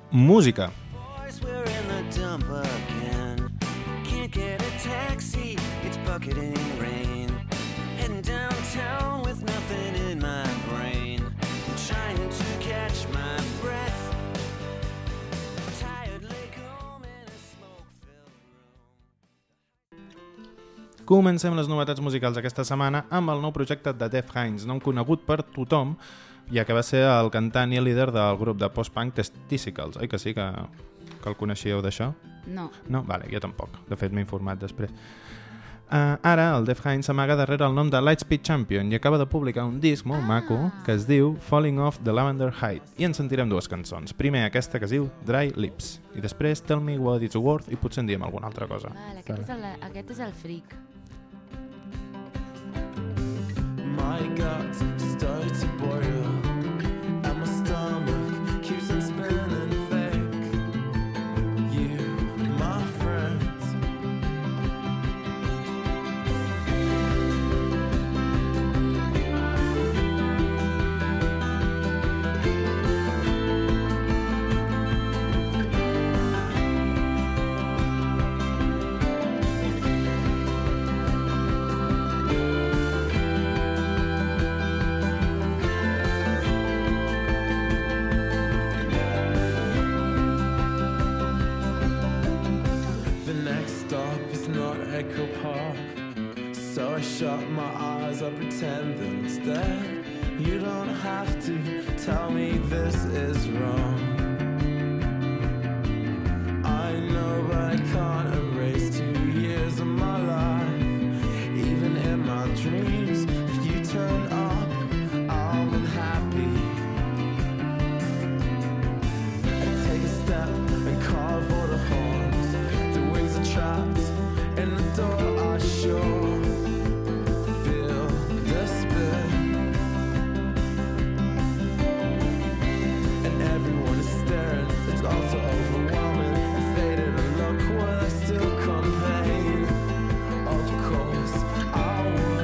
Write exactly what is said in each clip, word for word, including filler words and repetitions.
música. Comencem les novetats musicals aquesta setmana amb el nou projecte de Def Hines, nom conegut per tothom, ja que va ser el cantant i el líder del grup de post-punk Testicles. Oi que sí, que, que el coneixíeu d'això? No. No? Vale, jo tampoc. De fet, m'he informat després. Uh, ara, el Def Hines s'amaga darrere el nom de Lightspeed Champion i acaba de publicar un disc molt ah. maco que es diu Falling Off the Lavender Height. I en sentirem dues cançons. Primer aquesta que es diu Dry Lips. I després Tell Me What It's Worth i potser en diem alguna altra cosa. Vale, aquest, és el, aquest és el freak. My gut starts to boil and my stomach keeps on spinning fake. You, my friends. Echo Park, so I shut my eyes, I pretend instead you don't have to tell me this is wrong. I know but I can't erase two years of my life. Even in my dreams, if you turn up, I'm unhappy. I take a step and carve all the horns. The wings are trapped in the door, I sure feel the spin. And everyone is staring, it's all so overwhelming and faded. And look, will I still complain? Of course I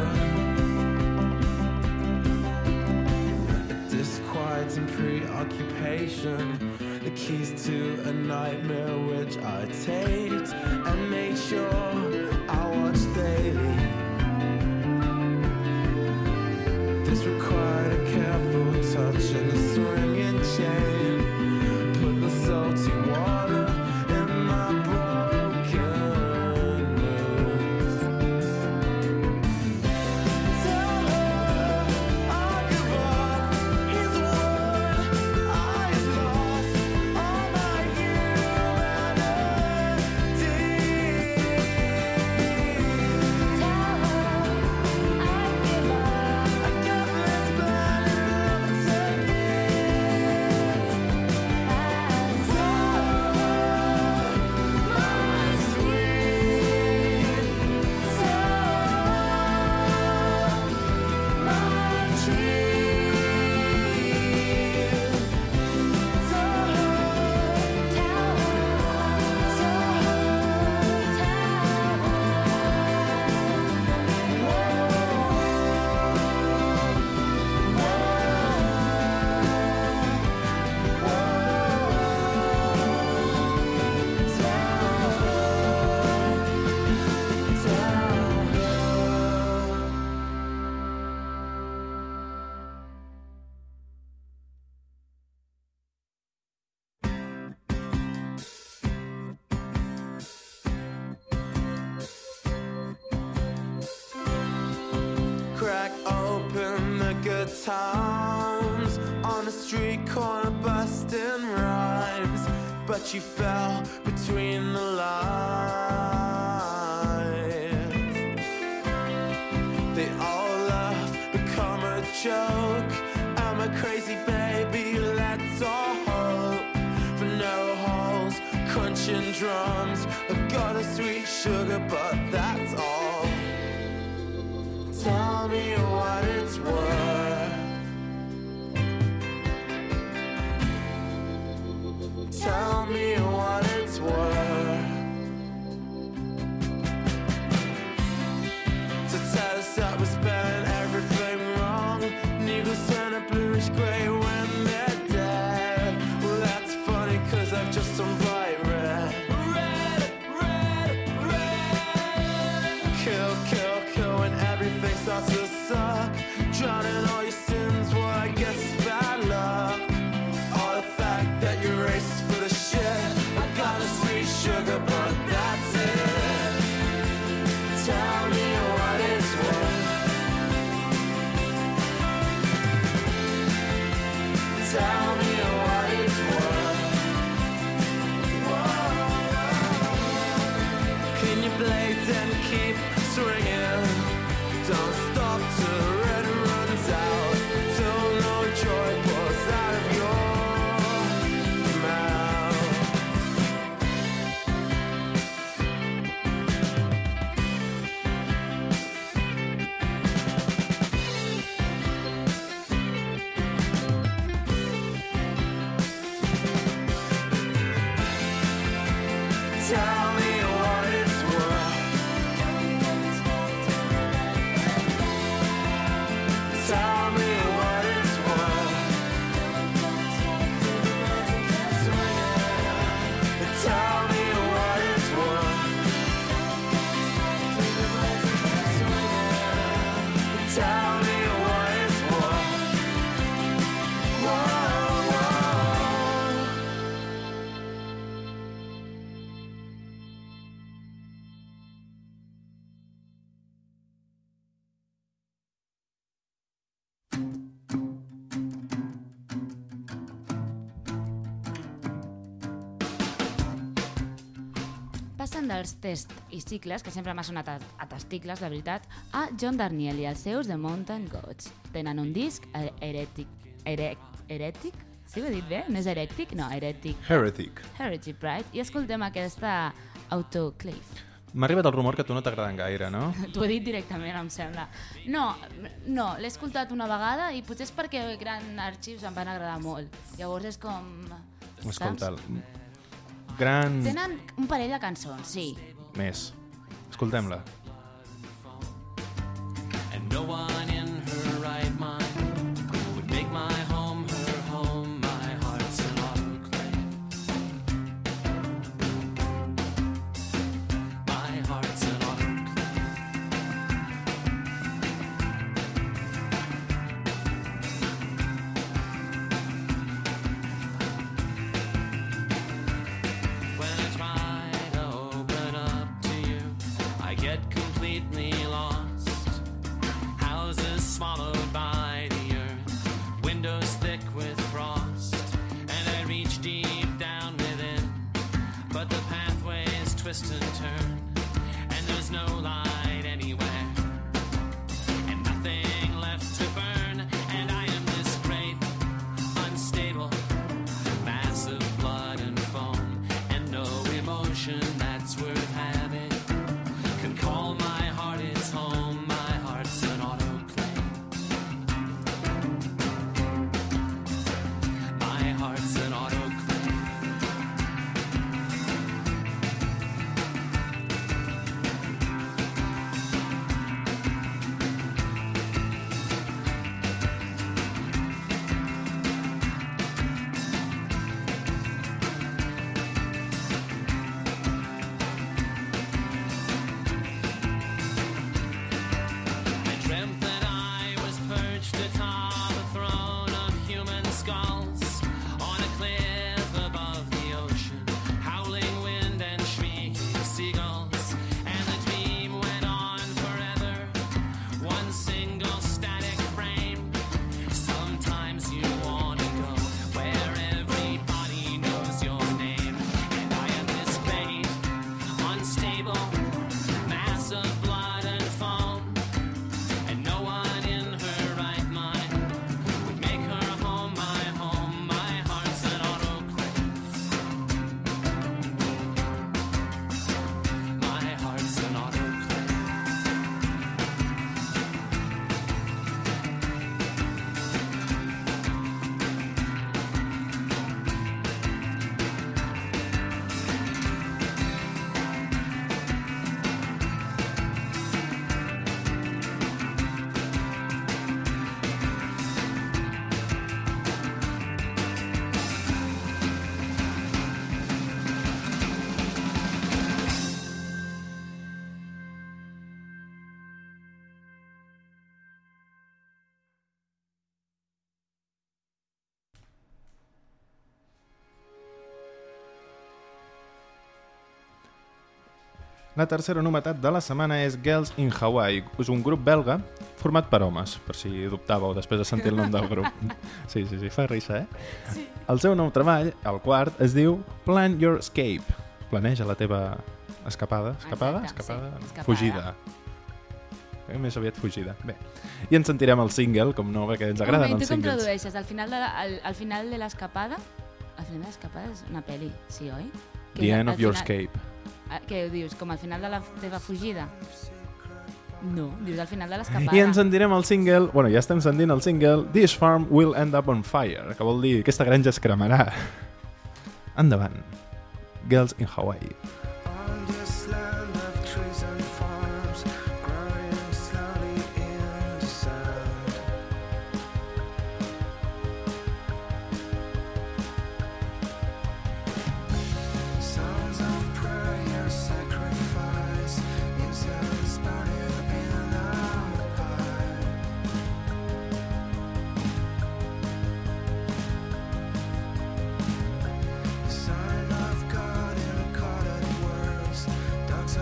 would. A disquieting preoccupation, the keys to a nightmare which I taped and made sure I watch daily. This required a careful touch and a swinging chain. Put the salty water in my broken news. Tell her I give up. Here's what I've lost. All my humanity. Tell her I give up. I got this planet to live. So, my sweet, so my dream. Tell her, tell her, tell her, crack open the good times on a street corner busting rhymes, but you fell between the lines. They all laugh, become a joke. I'm a crazy baby, let's all hope for no holes, crunching drums. I've got a sweet sugar, but that's all. Tell me what it's worth. Tell me what it's worth. So tell us that we're spelling everything wrong. Needles turn a bluish grey when they're dead. Well, that's funny, cause I swinging. Don't stop till the red runs out, till no joy pours out of your mouth. Tell me what it's worth. Tell me what it's worth. Tell me what it's worth. Tell me what it's worth. Whoa, whoa. Passen dels tests i cicles, que sempre m'ha sonat a, a testicles, la veritat, a John Darnielle i els seus The Mountain Goats. Tenen un disc eh, herètic... Herec, herètic? Sí, ho he dit bé? No és herèctic? No, herètic. Heretic. Heretic, right? I escoltem aquesta Autoclave. M'ha arribat el rumor que a tu no t'agraden gaire, no? T'ho he dit directament, em sembla. No, no, l'he escoltat una vegada i potser és perquè Gran Archives em van agradar molt. Llavors és com... Escolta, saps? gran... Tenen un parell de cançons, sí. Més. Escoltem-la. And no one in her right mind would make my home her home. My heart's an autoclave. My heart's an autoclave. When I try to open up to you, I get completely lost. Houses swallowed by the earth, windows thick with frost, and I reach deep down within, but the pathways twist and turn, and there's no light anywhere, and nothing left to burn, and I am this great, unstable mass of blood and foam, and no emotion that's worth having can call my heart its home. My heart's an autoclave. My heart's an autoclave. I dreamt that I was perched atop a throne of human skulls on a cliff above the ocean, howling wind and shrieking seagulls, and the dream went on forever, one single static frame. Sometimes you want to go where everybody knows your name, and I am this great, unstable mass of blood and foam, and no one in her right mind would make her home my home. My heart's an autoclave. My heart's an autoclave. La tercera novetat de la setmana és Girls in Hawaii. És un grup belga format per homes, per si dubtàveu després de sentir el nom del grup. Sí, sí, sí, fa risa, eh? Sí. El seu nou treball, el quart, es diu Plan Your Escape. Planeja la teva escapada, escapada, Exacte, escapada, sí, escapada. fugida. més aviat fugida. Bé, i ens sentirem el single, com no, perquè ens agraden Moment, els tu com singles. tradueixes? Al final de la- al- al final de l'escapada... Al final de l'escapada és una pel·li, sí, oi? Que The al end of your final- escape. Ah, Què dius? Com al final de la teva fugida? No, dius al final de l'escapada. I ens sentirem el single, bueno, ja estem sentint el single This Farm Will End Up on Fire, que vol dir aquesta granja es cremarà. Endavant. Girls in Hawaii. On this land of trees and farms, growing slowly into sand. Sounds of prayer, sacrifice, incense burning in the pie. Sign of God in colored words, dark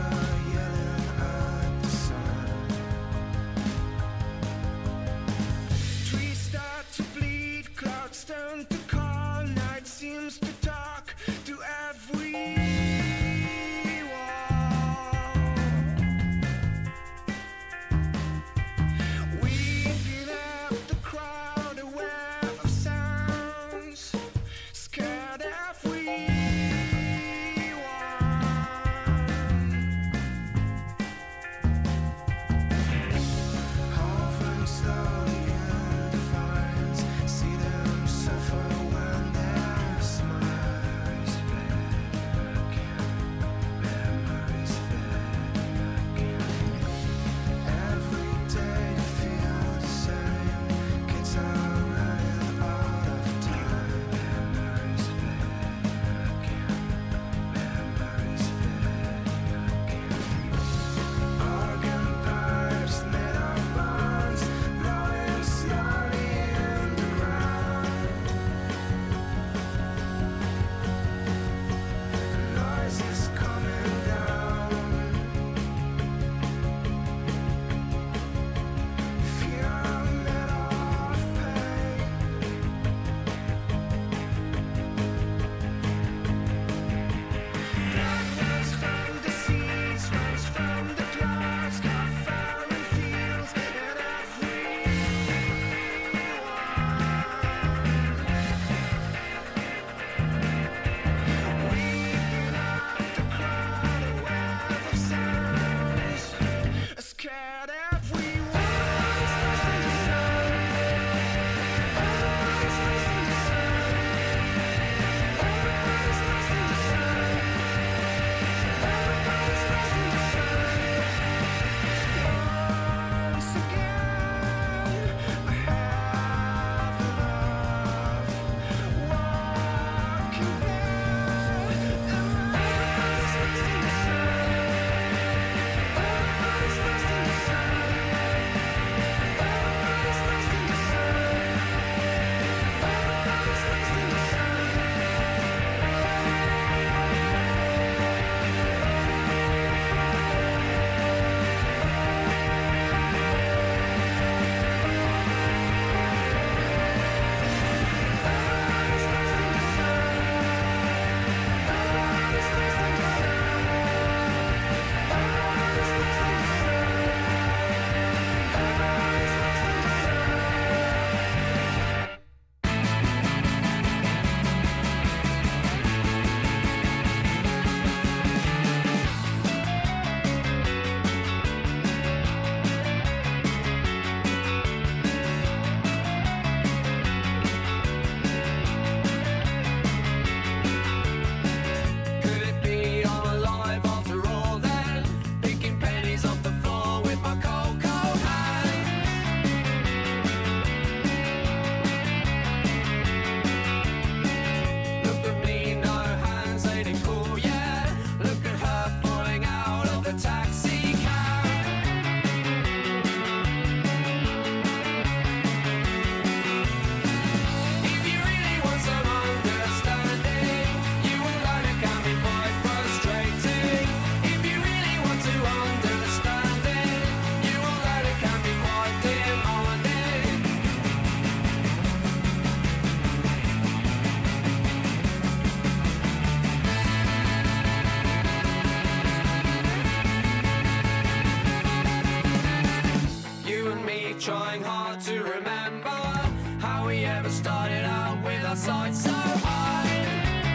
outside so high.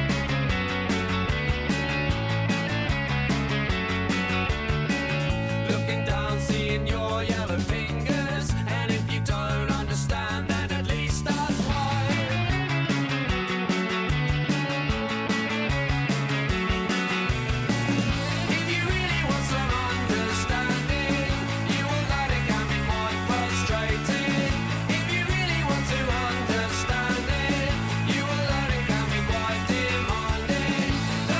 Looking down, seeing your yellow fingers, and if you don't understand, then at least that's why. If you really want some understanding, you will learn it can be quite frustrating. If you really want to understand it, you will learn it can be quite demanding.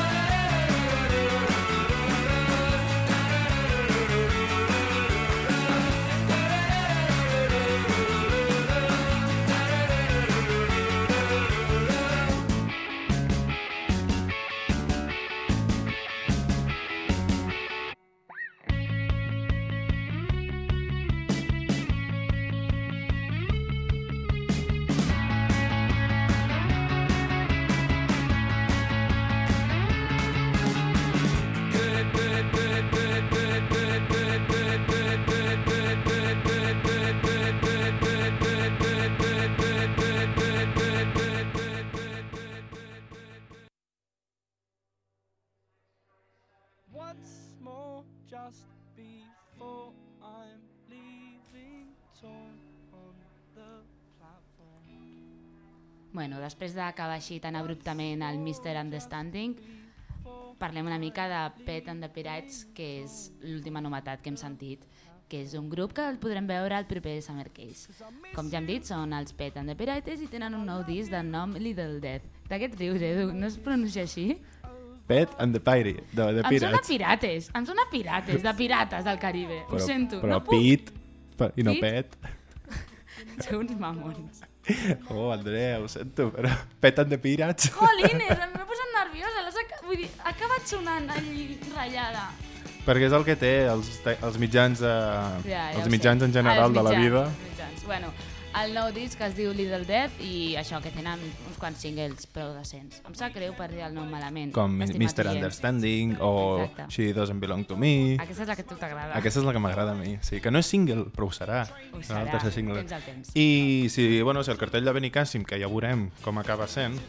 Once more, just before I'm leaving, torn on the platform. Bueno, després d'acabar així tan abruptament el mister Understanding, parlem una mica de Pet and the Pirates, que és l'última novetat que hem sentit, que és un grup que el podrem veure al proper Summer Case. Com ja hem dit, són els Pet and the Pirates i tenen un nou disc de nom Little Death. De què et rius, Edu? No es pronuncia així? Pet and the Pirate, de, de Em sona Pirates. pirates, em sona pirates, de pirates del Caribe. Ho sento, però no puc. Pit pe- i no Pit? Pet. Sou uns mamons. Oh, Andrea, ho sento, però Pet and the Pirates. Jolines, m'he posat nerviosa. l'has ac- Vull dir, ha acabat sonant allí ratllada. Perquè és el que té els, te- els mitjans, de, Ja, ja els ho mitjans sé. en general Els de la mitjans, vida. els mitjans. Bueno, el nou disc es diu Little Death i això, que tenen uns quants singles prou decents. Em sap greu per dir el nom malament. Com estimat mister oient. Understanding o Exacte. She Doesn't Belong to Me. Aquesta és la que a tu t'agrada. Aquesta és la que m'agrada a mi. Sí, que no és single, però ho serà. Ho Serà el serà, tercer single. tens el temps. I si, bueno, si el cartell de Benicàssim, que ja veurem com acaba sent,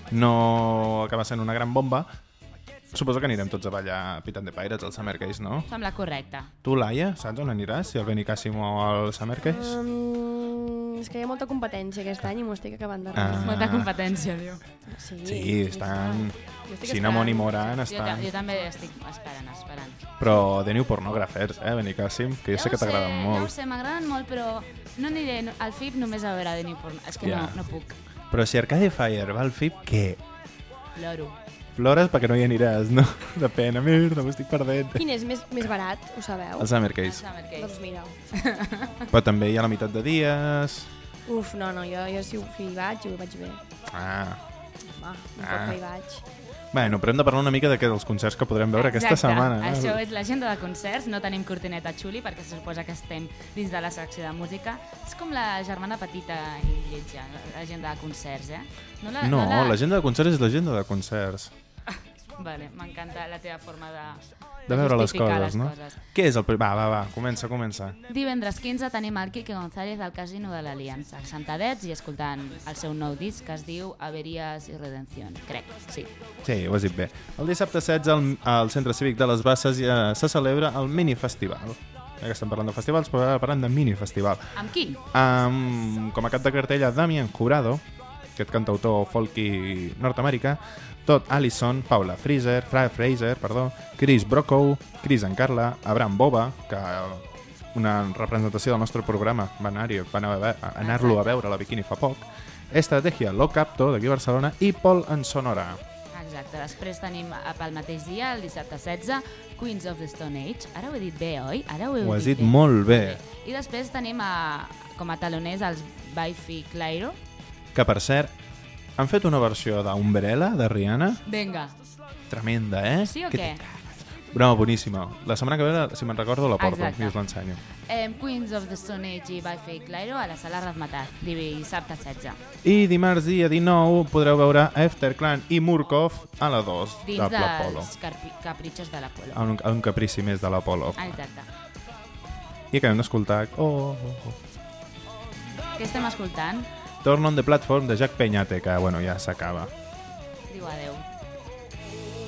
no acaba sent una gran bomba, suposo que anirem tots a ballar Pit and the Pirates al Summer Case, no? Sembla correcte. Tu, Laia, saps on aniràs? Si al Benicàssim o al Summer Case? Um, és que hi ha molta competència aquest any i m'ho estic acabant de Ah. revisar. Molta competència, diu. Sí, Sí, estan... Jo estic Cinnamon i esperant. Moran Jo, estan... jo també estic esperant, esperant. Però The New Pornographers, eh, Benicàssim, que jo sé que t'agraden Ja ho molt. sé, m'agraden molt, però no aniré no- al F I P només a veure de New Porn. És que Ja. no, no puc. Però si Arcade Fire va al F I P, què? Ploro. Plores perquè no hi aniràs, no? De pena, merda, m'ho estic perdent. Quin és més, més barat, ho sabeu? El Summer El Case. Summer Case. Doncs mira. Però també hi ha la meitat de dies... Uf, no, no, jo, jo si, si hi vaig, ho vaig bé. Ah. Va, un Ah. cop que hi vaig. Bueno, però hem de parlar una mica de que dels concerts que podrem veure aquesta Exacte. setmana. No? Això és l'agenda de concerts, no tenim cortineta xuli perquè se suposa que estem dins de la secció de música. És com la germana petita i lletja, l'agenda de concerts, eh? No, la, No, la... l'agenda de concerts és l'agenda de concerts. Vale, m'encanta la teva forma de, De veure les justificar coses, no? coses. Què és el... pri- Va, va, va, comença, comença. Divendres quinze tenim el Quique González al Casino de l'Aliança, sentadets i escoltant el seu nou disc que es diu Averías i Redención, crec, sí. Sí, ho has dit bé. El dissabte setze al, al Centre Cívic de les Basses ja se celebra el minifestival. Ja que estem parlant de festivals, però ara parlant de minifestival. Amb qui? Um, com a cap de cartell a Damian Jurado, aquest cantautor folky nord-americà, Todd Allison, Paula Fraser, Fra Fraser, perdó, Chris Brokow, Chris Encarla, Abraham Boba, que una representació del nostre programa va anar-hi, va anar- anar-lo a veure a la Bikini fa poc, Estrategia Lo Capto, d'aquí a Barcelona, i Paul en Sonora. Exacte, després tenim eh, pel mateix dia, el dissabte setze, Queens of the Stone Age. Ara ho he dit bé, oi? Ara ho, he Ho has dit dit molt bé. I després tenim a, com a taloners els Bifi Clyro. Que, per cert, han fet una versió d'Umbrella, de Rihanna, Vinga, tremenda, eh? sí o Que- què? Broma, boníssima. La setmana que ve, si me'n recordo, la porto Exacte. i us l'ensenyo. Eh, Queens of the Stone Age i Bifi Clyro a la sala Razmetat, dissabte setze. I dimarts dia dinou podreu veure Efterclan i Murkov a la dos Dins de l'Apolo. dels carpi- capritxos de l'Apolo. A un, a un caprici més de l'Apolo. Ah, exacte. I acabem d'escoltar... Oh, oh, oh. Què estem escoltant? Turn on the Platform de Jack Peñate, que bueno, ja s'acaba. Diu adeu.